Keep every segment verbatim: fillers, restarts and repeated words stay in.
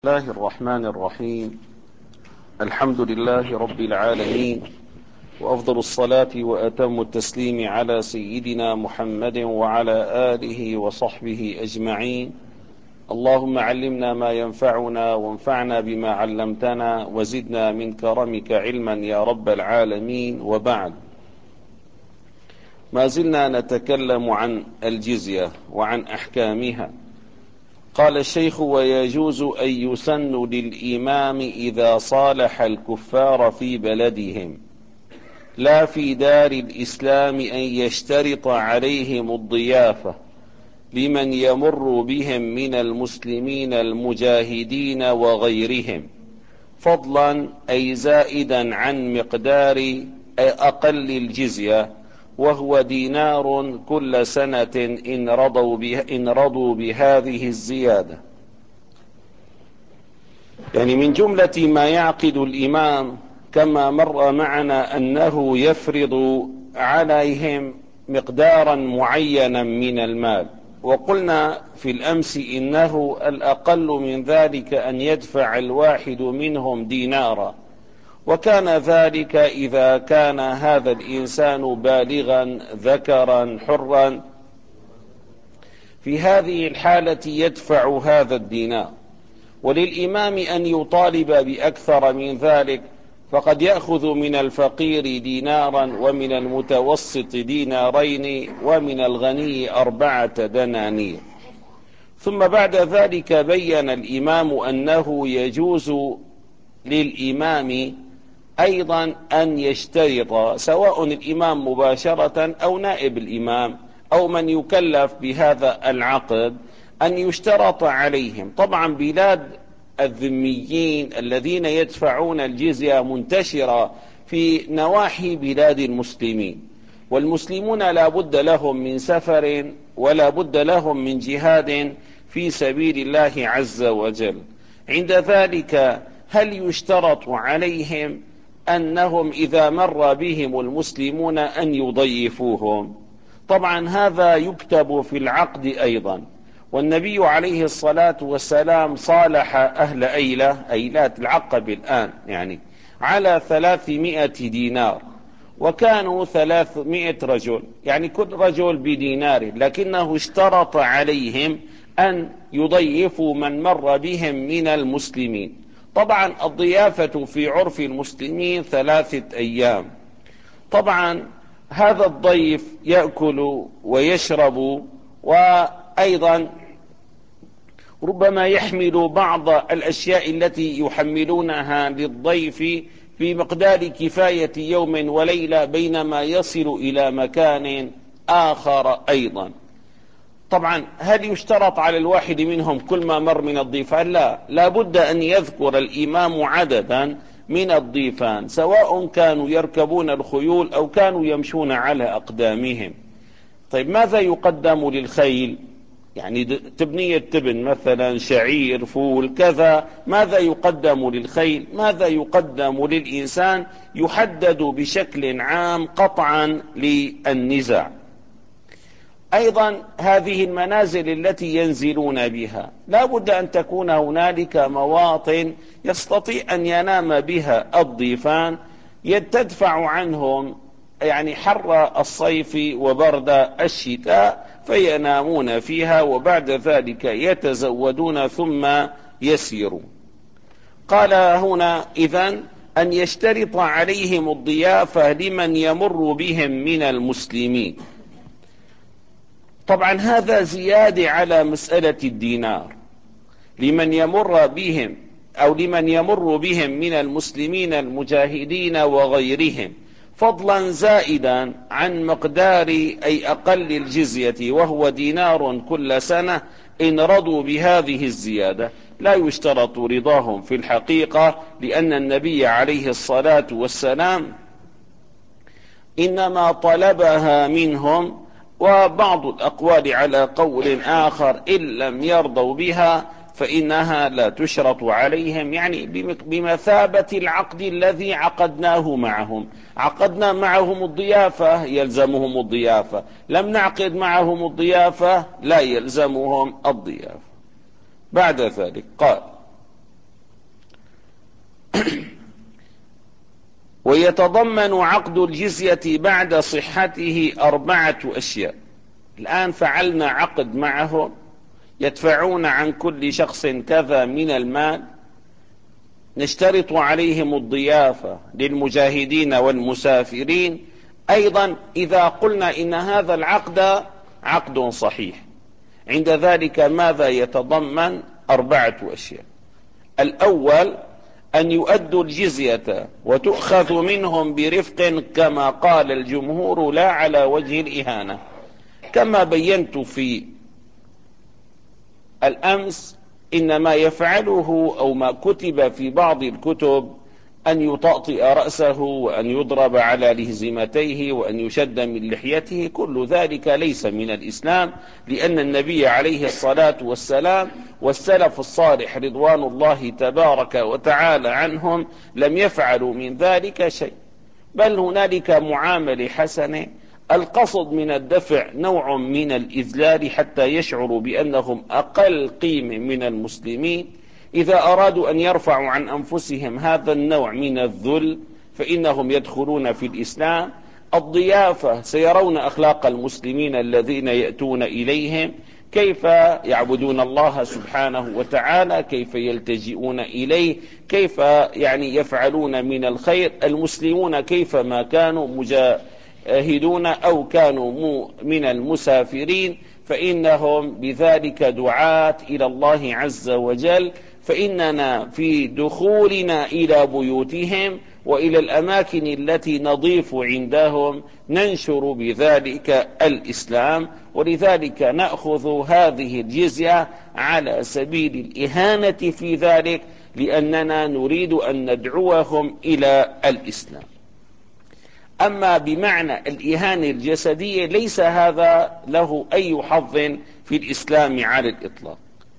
الله الرحمن الرحيم. الحمد لله رب العالمين، وأفضل الصلاة وأتم التسليم على سيدنا محمد وعلى آله وصحبه أجمعين. اللهم علمنا ما ينفعنا وانفعنا بما علمتنا وزدنا من كرمك علما يا رب العالمين. وبعد، ما زلنا نتكلم عن الجزية وعن أحكامها. قال الشيخ: ويجوز أن يسن للإمام إذا صالح الكفار في بلدهم لا في دار الإسلام أن يشترط عليهم الضيافة لمن يمر بهم من المسلمين المجاهدين وغيرهم، فضلا أي زائدا عن مقدار أقل الجزية، وهو دينار كل سنة إن رضوا, به إن رضوا بهذه الزيادة. يعني من جملة ما يعقد الإمام كما مر معنا أنه يفرض عليهم مقدارا معينا من المال، وقلنا في الأمس إنه الأقل من ذلك أن يدفع الواحد منهم دينارا، وكان ذلك إذا كان هذا الإنسان بالغا ذكرا حرا. في هذه الحالة يدفع هذا الدينار، وللإمام أن يطالب بأكثر من ذلك، فقد يأخذ من الفقير دينارا ومن المتوسط دينارين ومن الغني أربعة دنانير. ثم بعد ذلك بين الإمام أنه يجوز للإمام أيضا أن يشترط، سواء الإمام مباشرة أو نائب الإمام أو من يكلف بهذا العقد، أن يشترط عليهم. طبعا بلاد الذميين الذين يدفعون الجزية منتشرة في نواحي بلاد المسلمين، والمسلمون لا بد لهم من سفر ولا بد لهم من جهاد في سبيل الله عز وجل. عند ذلك هل يشترط عليهم أنهم إذا مر بهم المسلمون أن يضيفوهم؟ طبعا هذا يكتب في العقد أيضا، والنبي عليه الصلاة والسلام صالح أهل أيلة، أيلات العقب الآن يعني، على ثلاثمائة دينار، وكانوا ثلاثمائة رجل، يعني كل رجل بدينار، لكنه اشترط عليهم أن يضيفوا من مر بهم من المسلمين. طبعا الضيافة في عرف المسلمين ثلاثة أيام. طبعا هذا الضيف يأكل ويشرب، وأيضا ربما يحمل بعض الأشياء التي يحملونها للضيف في مقدار كفاية يوم وليلة بينما يصل إلى مكان آخر أيضا. طبعا هل يشترط على الواحد منهم كل ما مر من الضيفان؟ لا، لا بد أن يذكر الإمام عددا من الضيفان، سواء كانوا يركبون الخيول أو كانوا يمشون على أقدامهم. طيب ماذا يقدم للخيل؟ يعني تبنية تبن مثلا، شعير، فول، كذا. ماذا يقدم للخيل؟ ماذا يقدم للإنسان؟ يحدد بشكل عام قطعا للنزاع. أيضا هذه المنازل التي ينزلون بها لا بد أن تكون هنالك مواطن يستطيع أن ينام بها الضيفان، تدفع عنهم يعني حر الصيف وبرد الشتاء، فينامون فيها وبعد ذلك يتزودون ثم يسيرون. قال هنا إذن أن يشترط عليهم الضيافة لمن يمر بهم من المسلمين. طبعا هذا زيادة على مسألة الدينار، لمن يمر بهم أو لمن يمر بهم من المسلمين المجاهدين وغيرهم، فضلا زائدا عن مقدار أي أقل الجزية، وهو دينار كل سنة إن رضوا بهذه الزيادة. لا يشترط رضاهم في الحقيقة، لأن النبي عليه الصلاة والسلام إنما طلبها منهم، وبعض الأقوال على قول آخر إن لم يرضوا بها فإنها لا تشرط عليهم، يعني بمثابة العقد الذي عقدناه معهم. عقدنا معهم الضيافة يلزمهم الضيافة، لم نعقد معهم الضيافة لا يلزمهم الضيافة. بعد ذلك قال: ويتضمن عقد الجزية بعد صحته أربعة أشياء. الآن فعلنا عقد معهم، يدفعون عن كل شخص كذا من المال، نشترط عليهم الضيافة للمجاهدين والمسافرين. أيضا إذا قلنا إن هذا العقد عقد صحيح، عند ذلك ماذا يتضمن؟ أربعة أشياء. الأول أن يؤدوا الجزية وتؤخذ منهم برفق كما قال الجمهور، لا على وجه الإهانة، كما بينت في الأمس. إن ما يفعله أو ما كتب في بعض الكتب أن يطأطئ رأسه وأن يضرب على لهزمتيه وأن يشد من لحيته، كل ذلك ليس من الإسلام، لأن النبي عليه الصلاة والسلام والسلف الصالح رضوان الله تبارك وتعالى عنهم لم يفعلوا من ذلك شيء، بل هنالك معاملة حسنة. القصد من الدفع نوع من الإذلال حتى يشعروا بأنهم أقل قيمة من المسلمين. إذا أرادوا أن يرفعوا عن أنفسهم هذا النوع من الذل فإنهم يدخلون في الإسلام. الضيافة، سيرون أخلاق المسلمين الذين يأتون إليهم، كيف يعبدون الله سبحانه وتعالى، كيف يلتجئون إليه، كيف يعني يفعلون من الخير. المسلمون كيفما كانوا مجاهدون أو كانوا من المسافرين فإنهم بذلك دعاة إلى الله عز وجل. فإننا في دخولنا إلى بيوتهم وإلى الأماكن التي نضيف عندهم ننشر بذلك الإسلام، ولذلك نأخذ هذه الجزية على سبيل الإهانة في ذلك، لأننا نريد أن ندعوهم إلى الإسلام. أما بمعنى الإهانة الجسدية ليس هذا له أي حظ في الإسلام على الإطلاق.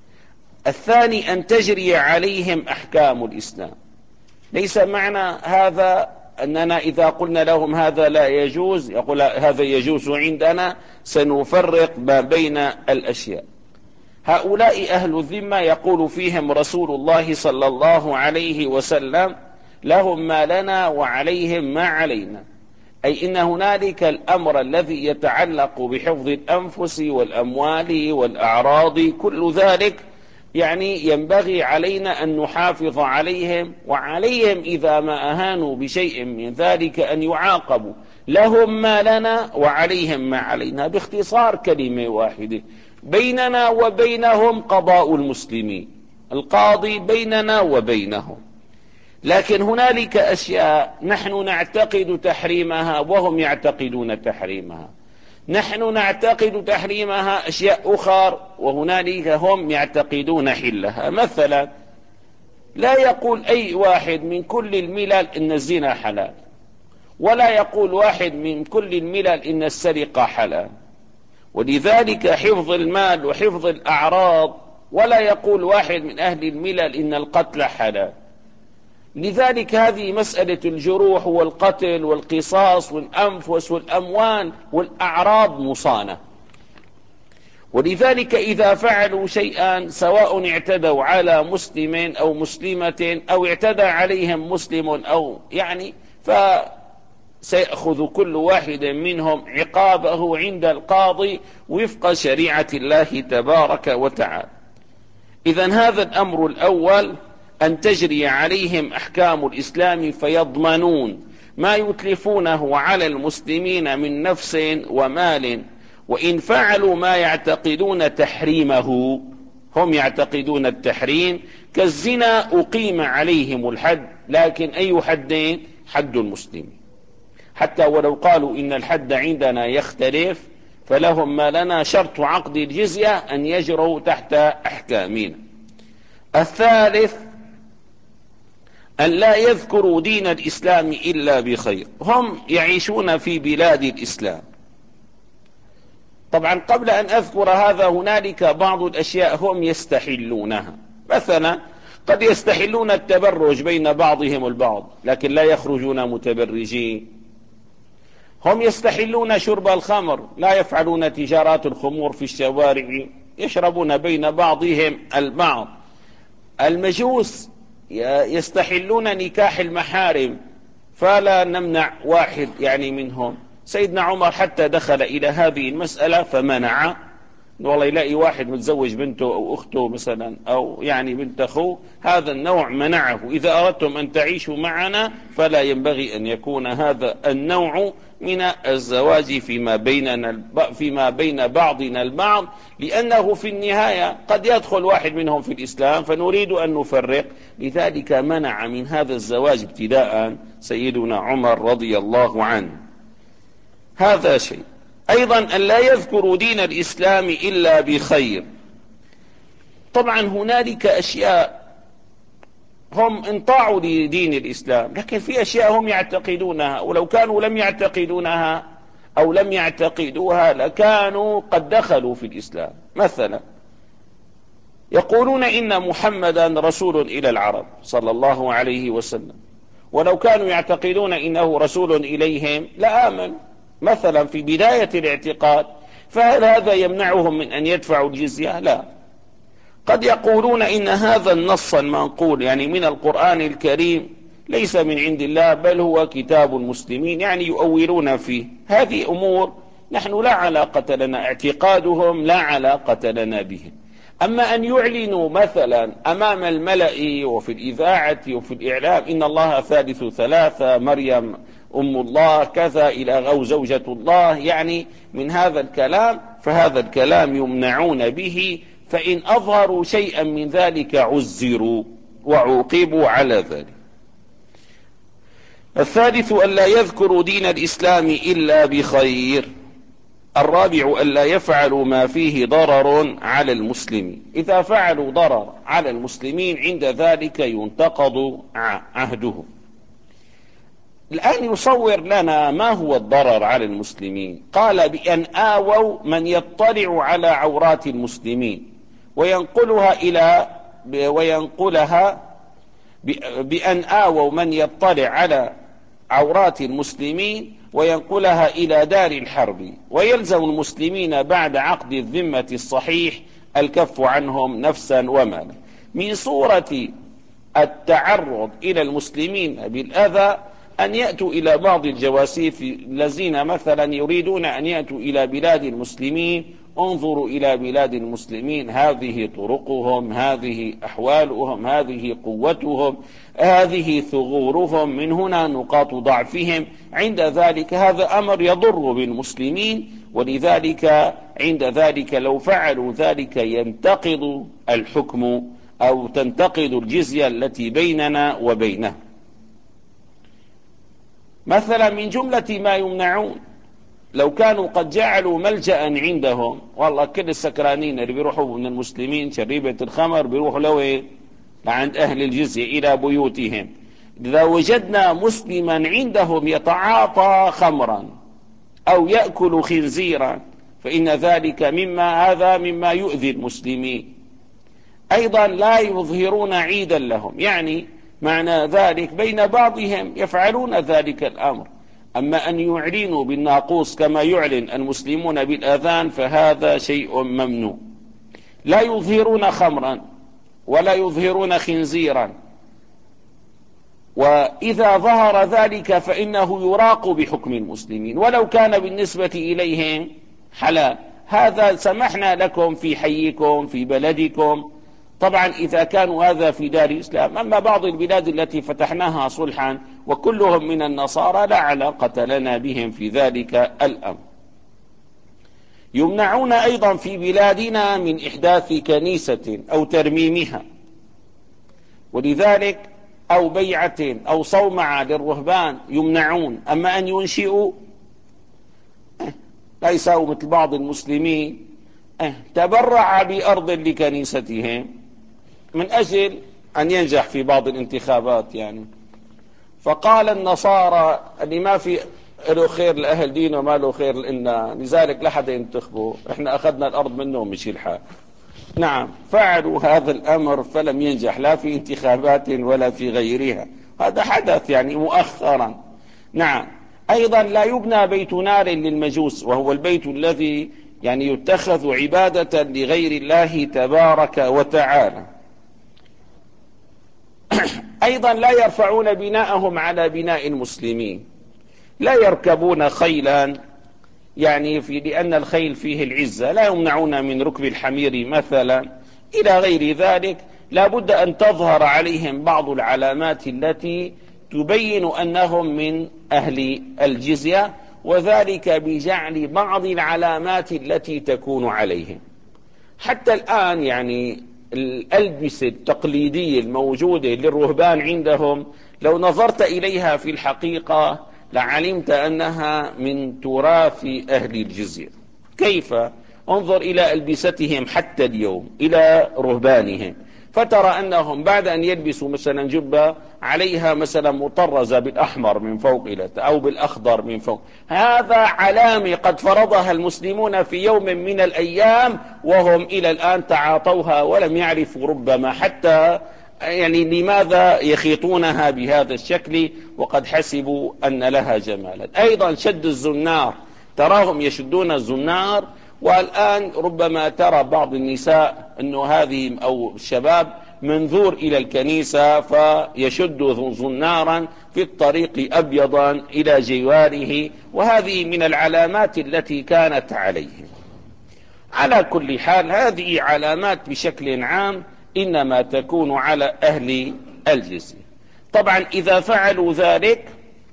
الثاني أن تجري عليهم أحكام الإسلام. ليس معنى هذا أننا إذا قلنا لهم هذا لا يجوز يقول هذا يجوز عندنا، سنفرق ما بين الأشياء. هؤلاء أهل الذمة يقول فيهم رسول الله صلى الله عليه وسلم لهم ما لنا وعليهم ما علينا، أي إن هنالك الأمر الذي يتعلق بحفظ الأنفس والأموال والأعراض، كل ذلك يعني ينبغي علينا أن نحافظ عليهم، وعليهم إذا ما أهانوا بشيء من ذلك أن يعاقبوا. لهم ما لنا وعليهم ما علينا، باختصار كلمة واحدة: بيننا وبينهم قضاء المسلمين، القاضي بيننا وبينهم. لكن هنالك أشياء نحن نعتقد تحريمها وهم يعتقدون تحريمها، نحن نعتقد تحريمها أشياء أخرى وهنالك هم يعتقدون حلها. مثلا لا يقول أي واحد من كل الملل إن الزنا حلال، ولا يقول واحد من كل الملل إن السرقة حلال، ولذلك حفظ المال وحفظ الأعراض. ولا يقول واحد من أهل الملل إن القتل حلال. لذلك هذه مسألة الجروح والقتل والقصاص والأنفس والأموال والأعراض مصانة. ولذلك إذا فعلوا شيئا سواء اعتدوا على مسلم أو مسلمة أو اعتدى عليهم مسلم أو يعني فسيأخذ كل واحد منهم عقابه عند القاضي وفق شريعة الله تبارك وتعالى. إذن هذا الأمر الأول، أن تجري عليهم أحكام الإسلام فيضمنون ما يتلفونه على المسلمين من نفس ومال. وإن فعلوا ما يعتقدون تحريمه، هم يعتقدون التحريم كالزنا، أقيم عليهم الحد. لكن أي حدين؟ حد المسلمين. حتى ولو قالوا إن الحد عندنا يختلف فلهم ما لنا، شرط عقد الجزية أن يجروا تحت أحكامنا. الثالث أن لا يذكروا دين الإسلام إلا بخير. هم يعيشون في بلاد الإسلام. طبعا قبل أن أذكر هذا هنالك بعض الأشياء هم يستحلونها. مثلا قد يستحلون التبرج بين بعضهم البعض لكن لا يخرجون متبرجين. هم يستحلون شرب الخمر، لا يفعلون تجارات الخمور في الشوارع، يشربون بين بعضهم البعض. المجوس يستحلون نكاح المحارم، فلا نمنع واحد يعني منهم. سيدنا عمر حتى دخل إلى هذه المسألة فمنع، والله يلاقي واحد متزوج بنته أو أخته مثلا أو يعني بنت أخوه، هذا النوع منعه. إذا أردتم أن تعيشوا معنا فلا ينبغي أن يكون هذا النوع من الزواج فيما بيننا فيما بين بعضنا البعض، لأنه في النهاية قد يدخل واحد منهم في الإسلام فنريد أن نفرق. لذلك منع من هذا الزواج ابتداء سيدنا عمر رضي الله عنه. هذا شيء. أيضا أن لا يذكروا دين الإسلام إلا بخير. طبعا هنالك أشياء هم انطاعوا لدين الإسلام، لكن في أشياء هم يعتقدونها، ولو كانوا لم يعتقدونها أو لم يعتقدوها لكانوا قد دخلوا في الإسلام. مثلا يقولون إن محمدا رسول إلى العرب صلى الله عليه وسلم، ولو كانوا يعتقدون إنه رسول إليهم لآمنوا مثلا في بداية الاعتقاد. فهل هذا يمنعهم من أن يدفعوا الجزية؟ لا. قد يقولون إن هذا النص المنقول يعني من القرآن الكريم ليس من عند الله بل هو كتاب المسلمين، يعني يؤولون فيه. هذه أمور نحن لا علاقة لنا، اعتقادهم لا علاقة لنا بهم. أما أن يعلنوا مثلا أمام الملأ وفي الإذاعة وفي الإعلام إن الله ثالث ثلاثة، مريم أم الله كذا إلى أو زوجة الله، يعني من هذا الكلام، فهذا الكلام يمنعون به، فإن أظهروا شيئا من ذلك عزروا وعوقبوا على ذلك. الثالث أن لا يذكروا دين الإسلام إلا بخير. الرابع أن لا يفعلوا ما فيه ضرر على المسلمين. إذا فعلوا ضرر على المسلمين عند ذلك ينتقض عهدهم. الآن يصور لنا ما هو الضرر على المسلمين. قال بأن آووا من يطلع على عورات المسلمين وينقلها إلى وينقلها بأن آووا من يطلع على عورات المسلمين وينقلها إلى دار الحرب، ويلزم المسلمين بعد عقد الذمة الصحيح الكف عنهم نفسا ومالا. من صورة التعرض إلى المسلمين بالأذى أن يأتوا إلى بعض الجواسيس الذين مثلا يريدون أن يأتوا إلى بلاد المسلمين، انظروا إلى بلاد المسلمين، هذه طرقهم، هذه أحوالهم، هذه قوتهم، هذه ثغورهم، من هنا نقاط ضعفهم. عند ذلك هذا أمر يضر بالمسلمين، ولذلك عند ذلك لو فعلوا ذلك ينتقض الحكم أو تنتقض الجزية التي بيننا وبينه. مثلا من جملة ما يمنعون لو كانوا قد جعلوا ملجأ عندهم، والله كل السكرانين اللي بيروحوا من المسلمين شريبة الخمر بيروحوا لوين؟ لعند أهل الجزية إلى بيوتهم. إذا وجدنا مسلما عندهم يتعاطى خمرا أو يأكل خنزيرا فإن ذلك مما هذا مما يؤذي المسلمين. أيضا لا يظهرون عيدا لهم، يعني معنى ذلك بين بعضهم يفعلون ذلك الأمر. أما أن يعلنوا بالناقوس كما يعلن المسلمون بالأذان فهذا شيء ممنوع. لا يظهرون خمرا ولا يظهرون خنزيرا، وإذا ظهر ذلك فإنه يراق بحكم المسلمين ولو كان بالنسبة إليهم حلال. هذا سمحنا لكم في حيكم في بلدكم، طبعا إذا كانوا هذا في دار الإسلام. أما بعض البلاد التي فتحناها صلحا وكلهم من النصارى لا علاقة لنا بهم في ذلك الأمر. يمنعون أيضا في بلادنا من إحداث كنيسة أو ترميمها، ولذلك أو بيعة أو صومعة للرهبان يمنعون. أما أن ينشئوا لا يساووا مثل بعض المسلمين تبرع بأرض لكنيستهم من أجل أن ينجح في بعض الانتخابات يعني. فقال النصارى اللي ما في له خير لأهل دينه وما له خير لنا، لذلك لا حدا ينتخبه، احنا أخذنا الأرض منهم مشي الحال. نعم فعلوا هذا الأمر فلم ينجح لا في انتخابات ولا في غيرها، هذا حدث يعني مؤخرا. نعم أيضا لا يبنى بيت نار للمجوس، وهو البيت الذي يعني يتخذ عبادة لغير الله تبارك وتعالى. أيضا لا يرفعون بناءهم على بناء المسلمين، لا يركبون خيلا يعني في لأن الخيل فيه العزة، لا يمنعون من ركب الحمير مثلا إلى غير ذلك. لا بد أن تظهر عليهم بعض العلامات التي تبين أنهم من أهل الجزية، وذلك بجعل بعض العلامات التي تكون عليهم. حتى الآن يعني الألبسة التقليدية الموجودة للرهبان عندهم لو نظرت إليها في الحقيقة لعلمت أنها من تراث أهل الجزية. كيف؟ انظر إلى ألبستهم حتى اليوم، إلى رهبانهم، فترى أنهم بعد أن يلبسوا مثلا جبة عليها مثلا مطرزة بالأحمر من فوق إلى أو بالأخضر من فوق، هذا علامة قد فرضها المسلمون في يوم من الأيام، وهم إلى الآن تعاطوها ولم يعرفوا ربما حتى يعني لماذا يخيطونها بهذا الشكل وقد حسبوا أن لها جمالا. أيضا شد الزنار، تراهم يشدون الزنار، والآن ربما ترى بعض النساء أنه هذه أو الشباب منذور إلى الكنيسة فيشد زنارا في الطريق أبيضا إلى جواره، وهذه من العلامات التي كانت عليه. على كل حال هذه علامات بشكل عام إنما تكون على أهل الجزية. طبعا إذا فعلوا ذلك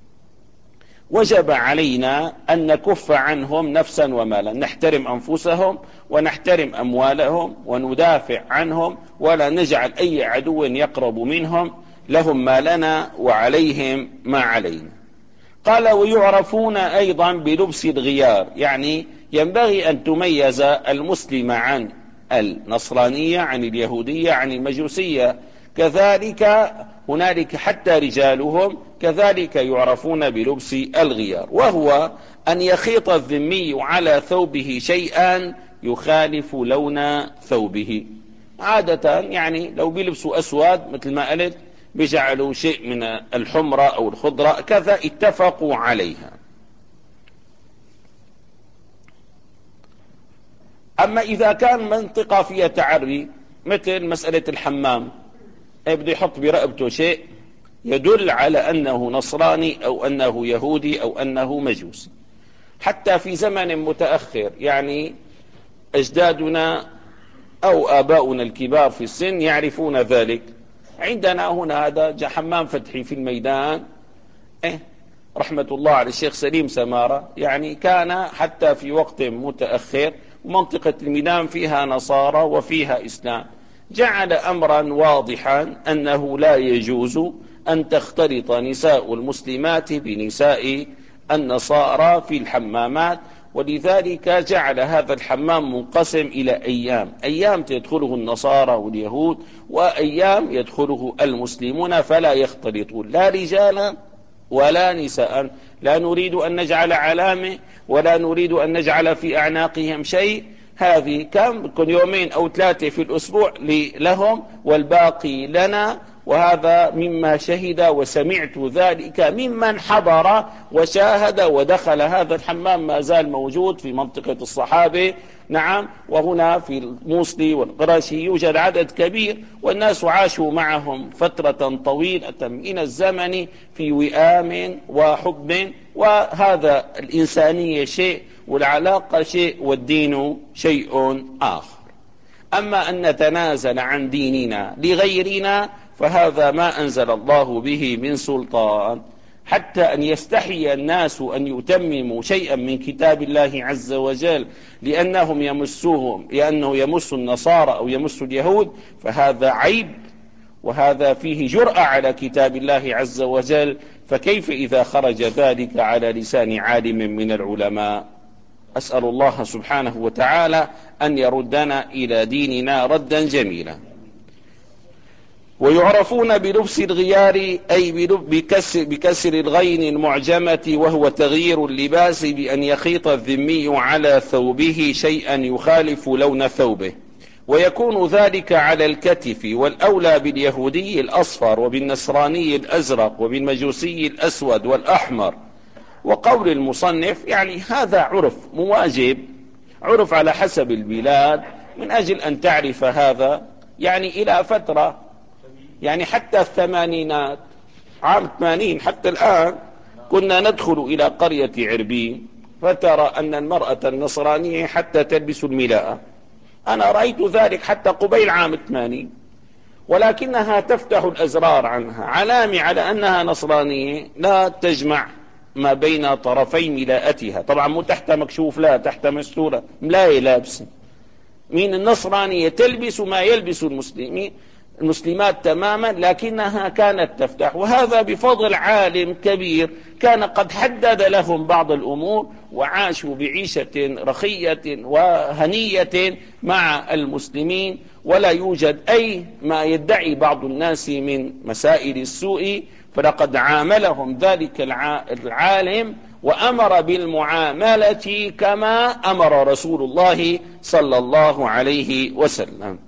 وجب علينا أن نكف عنهم نفسا ومالا، نحترم أنفسهم ونحترم أموالهم وندافع عنهم، ولا نجعل أي عدو يقرب منهم، لهم ما لنا وعليهم ما علينا. قال ويعرفون أيضا بلبس الغيار، يعني ينبغي أن تميز المسلم عن النصرانية، عن اليهودية، عن المجوسية. كذلك هنالك حتى رجالهم كذلك يعرفون بلبس الغيار، وهو أن يخيط الذمي على ثوبه شيئا يخالف لون ثوبه. عادة يعني لو بيلبسوا أسود مثل ما قلت بجعلوا شيء من الحمرة أو الخضرة كذا، اتفقوا عليها. أما إذا كان منطقة فيها تعري مثل مسألة الحمام، بده يحط برقبته شيء يدل على أنه نصراني أو أنه يهودي أو أنه مجوسي. حتى في زمن متأخر يعني أجدادنا أو آباؤنا الكبار في السن يعرفون ذلك. عندنا هنا هذا حمام فتحي في الميدان، إيه رحمة الله على الشيخ سليم سمارة، يعني كان حتى في وقت متأخر منطقة الميدان فيها نصارى وفيها إسلام، جعل أمرا واضحا أنه لا يجوز أن تختلط نساء المسلمات بنساء النصارى في الحمامات، ولذلك جعل هذا الحمام منقسم إلى أيام، أيام تدخله النصارى واليهود وأيام يدخله المسلمون، فلا يختلطون لا رجالا ولا نساء. لا نريد أن نجعل علامة ولا نريد أن نجعل في أعناقهم شيء، هذه كم كن يومين أو ثلاثة في الأسبوع لهم والباقي لنا. وهذا مما شهد وسمعت ذلك ممن حضر وشاهد ودخل هذا الحمام، ما زال موجود في منطقة الصحابة. نعم، وهنا في الموصلي والقرشي يوجد عدد كبير، والناس عاشوا معهم فترة طويلة من الزمن في وئام وحب، وهذا الإنسانية شيء والعلاقة شيء والدين شيء آخر. أما أن نتنازل عن ديننا لغيرنا فهذا ما أنزل الله به من سلطان، حتى أن يستحي الناس أن يتمموا شيئا من كتاب الله عز وجل لأنهم يمسوهم، لأنه يمس النصارى أو يمس اليهود، فهذا عيب، وهذا فيه جرأة على كتاب الله عز وجل. فكيف إذا خرج ذلك على لسان عالم من العلماء؟ أسأل الله سبحانه وتعالى أن يردنا إلى ديننا ردا جميلا. ويعرفون بلبس الغيار أي بكسر, بكسر الغين المعجمة، وهو تغيير اللباس بأن يخيط الذمي على ثوبه شيئا يخالف لون ثوبه، ويكون ذلك على الكتف، والأولى باليهودي الأصفر وبالنصراني الأزرق وبالمجوسي الأسود والأحمر. وقول المصنف يعني هذا عرف مواجب، عرف على حسب البلاد، من أجل أن تعرف هذا يعني إلى فترة يعني حتى الثمانينات، عام ثمانين حتى الآن، كنا ندخل إلى قرية عربين فترى أن المرأة النصرانية حتى تلبس الملاءة. أنا رأيت ذلك حتى قبيل عام ثمانين، ولكنها تفتح الأزرار عنها، علامة على أنها نصرانية لا تجمع ما بين طرفي ملاءتها. طبعا مو تحت مكشوف، لا، تحت مستورة، ملاية لابسة. من النصرانية تلبس ما يلبس المسلمين المسلمات تماما، لكنها كانت تفتح، وهذا بفضل عالم كبير كان قد حدد لهم بعض الأمور، وعاشوا بعيشة رخية وهنية مع المسلمين، ولا يوجد أي ما يدعي بعض الناس من مسائل السوء. فلقد عاملهم ذلك العالم وأمر بالمعاملة كما أمر رسول الله صلى الله عليه وسلم.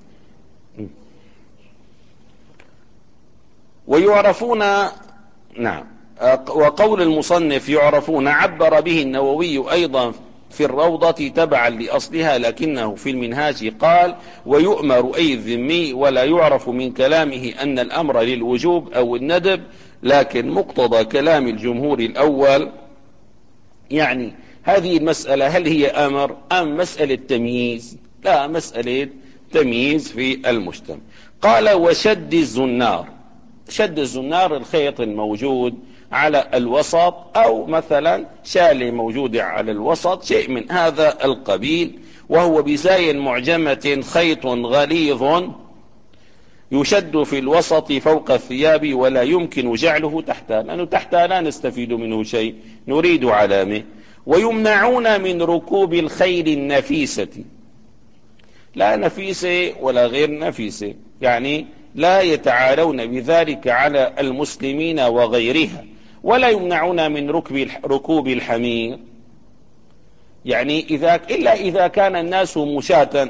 ويعرفون، نعم، وقول المصنف يعرفون عبر به النووي أيضا في الروضة تبعا لأصلها، لكنه في المنهاج قال ويؤمر أي الذمي، ولا يعرف من كلامه أن الأمر للوجوب أو الندب، لكن مقتضى كلام الجمهور الأول. يعني هذه المسألة هل هي أمر أم مسألة تمييز؟ لا، مسألة تمييز في المجتمع. قال وشد الزنار. شد الزنار الخيط الموجود على الوسط، أو مثلا شالة موجودة على الوسط، شيء من هذا القبيل، وهو بزاي معجمة خيط غليظ يشد في الوسط فوق الثياب، ولا يمكن جعله تحتها، لأنه تحتها لا نستفيد منه شيء، نريد علامة. ويمنعون من ركوب الخيل النفيسة، لا نفيسة ولا غير نفيسة، يعني لا يتعالون بذلك على المسلمين وغيرها. ولا يمنعون من ركب ركوب الحمير، يعني إذا إلا إذا كان الناس مشاة.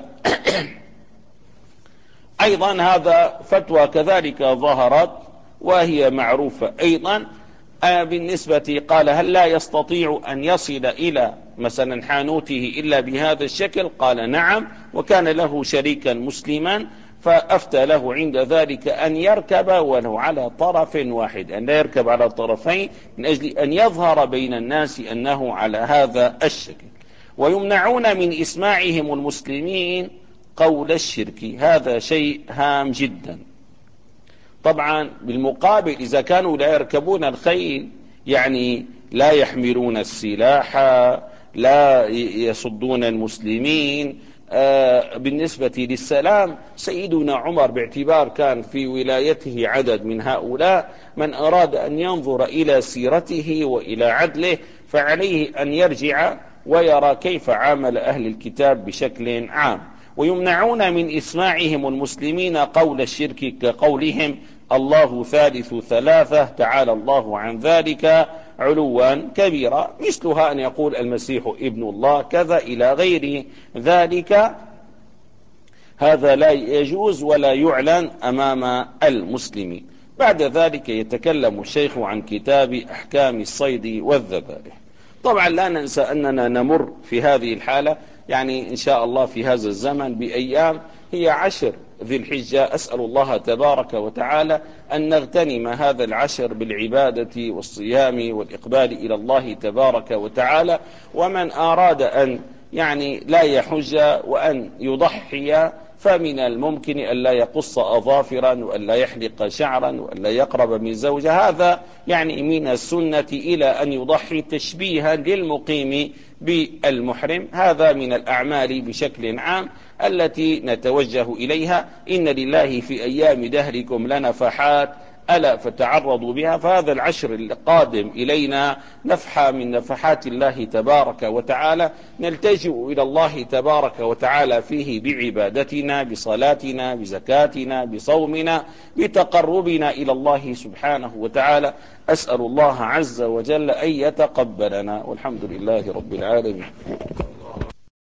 أيضا هذا فتوى كذلك ظهرت وهي معروفة أيضا. بالنسبة قال هل لا يستطيع أن يصل إلى مثلا حانوته إلا بهذا الشكل؟ قال نعم، وكان له شريكا مسلما فأفتى له عند ذلك أن يركب ولو على طرف واحد، أن لا يركب على طرفين، من أجل أن يظهر بين الناس أنه على هذا الشكل. ويمنعون من إسماعهم المسلمين قول الشرك، هذا شيء هام جدا. طبعا بالمقابل إذا كانوا لا يركبون الخيل، يعني لا يحملون السلاح، لا يصدون المسلمين. آه بالنسبة للسلام، سيدنا عمر باعتبار كان في ولايته عدد من هؤلاء، من أراد أن ينظر إلى سيرته وإلى عدله فعليه أن يرجع ويرى كيف عامل أهل الكتاب بشكل عام. ويمنعون من إسماعهم المسلمين قول الشرك، كقولهم الله ثالث ثلاثة تعالى الله عن ذلك علوا كبيرا، مثلها أن يقول المسيح ابن الله كذا إلى غير ذلك. هذا لا يجوز ولا يعلن أمام المسلمين. بعد ذلك يتكلم الشيخ عن كتاب أحكام الصيد والذبائح. طبعا لا ننسى أننا نمر في هذه الحالة، يعني إن شاء الله في هذا الزمن بأيام هي عشر ذي الحجة. أسأل الله تبارك وتعالى أن نغتنم هذا العشر بالعبادة والصيام والإقبال إلى الله تبارك وتعالى. ومن أراد أن يعني لا يحج وأن يضحي، فمن الممكن أن لا يقص أظافرا وأن لا يحلق شعرا وأن لا يقرب من زوجة، هذا يعني من السنة، إلى أن يضحي تشبيها للمقيم بالمحرم. هذا من الأعمال بشكل عام التي نتوجه إليها. إن لله في أيام دهركم لنفحات ألا فتعرضوا بها. فهذا العشر القادم إلينا نفحة من نفحات الله تبارك وتعالى، نلتجئ إلى الله تبارك وتعالى فيه بعبادتنا، بصلاتنا، بزكاتنا، بصومنا، بتقربنا إلى الله سبحانه وتعالى. أسأل الله عز وجل أن يتقبلنا، والحمد لله رب العالمين.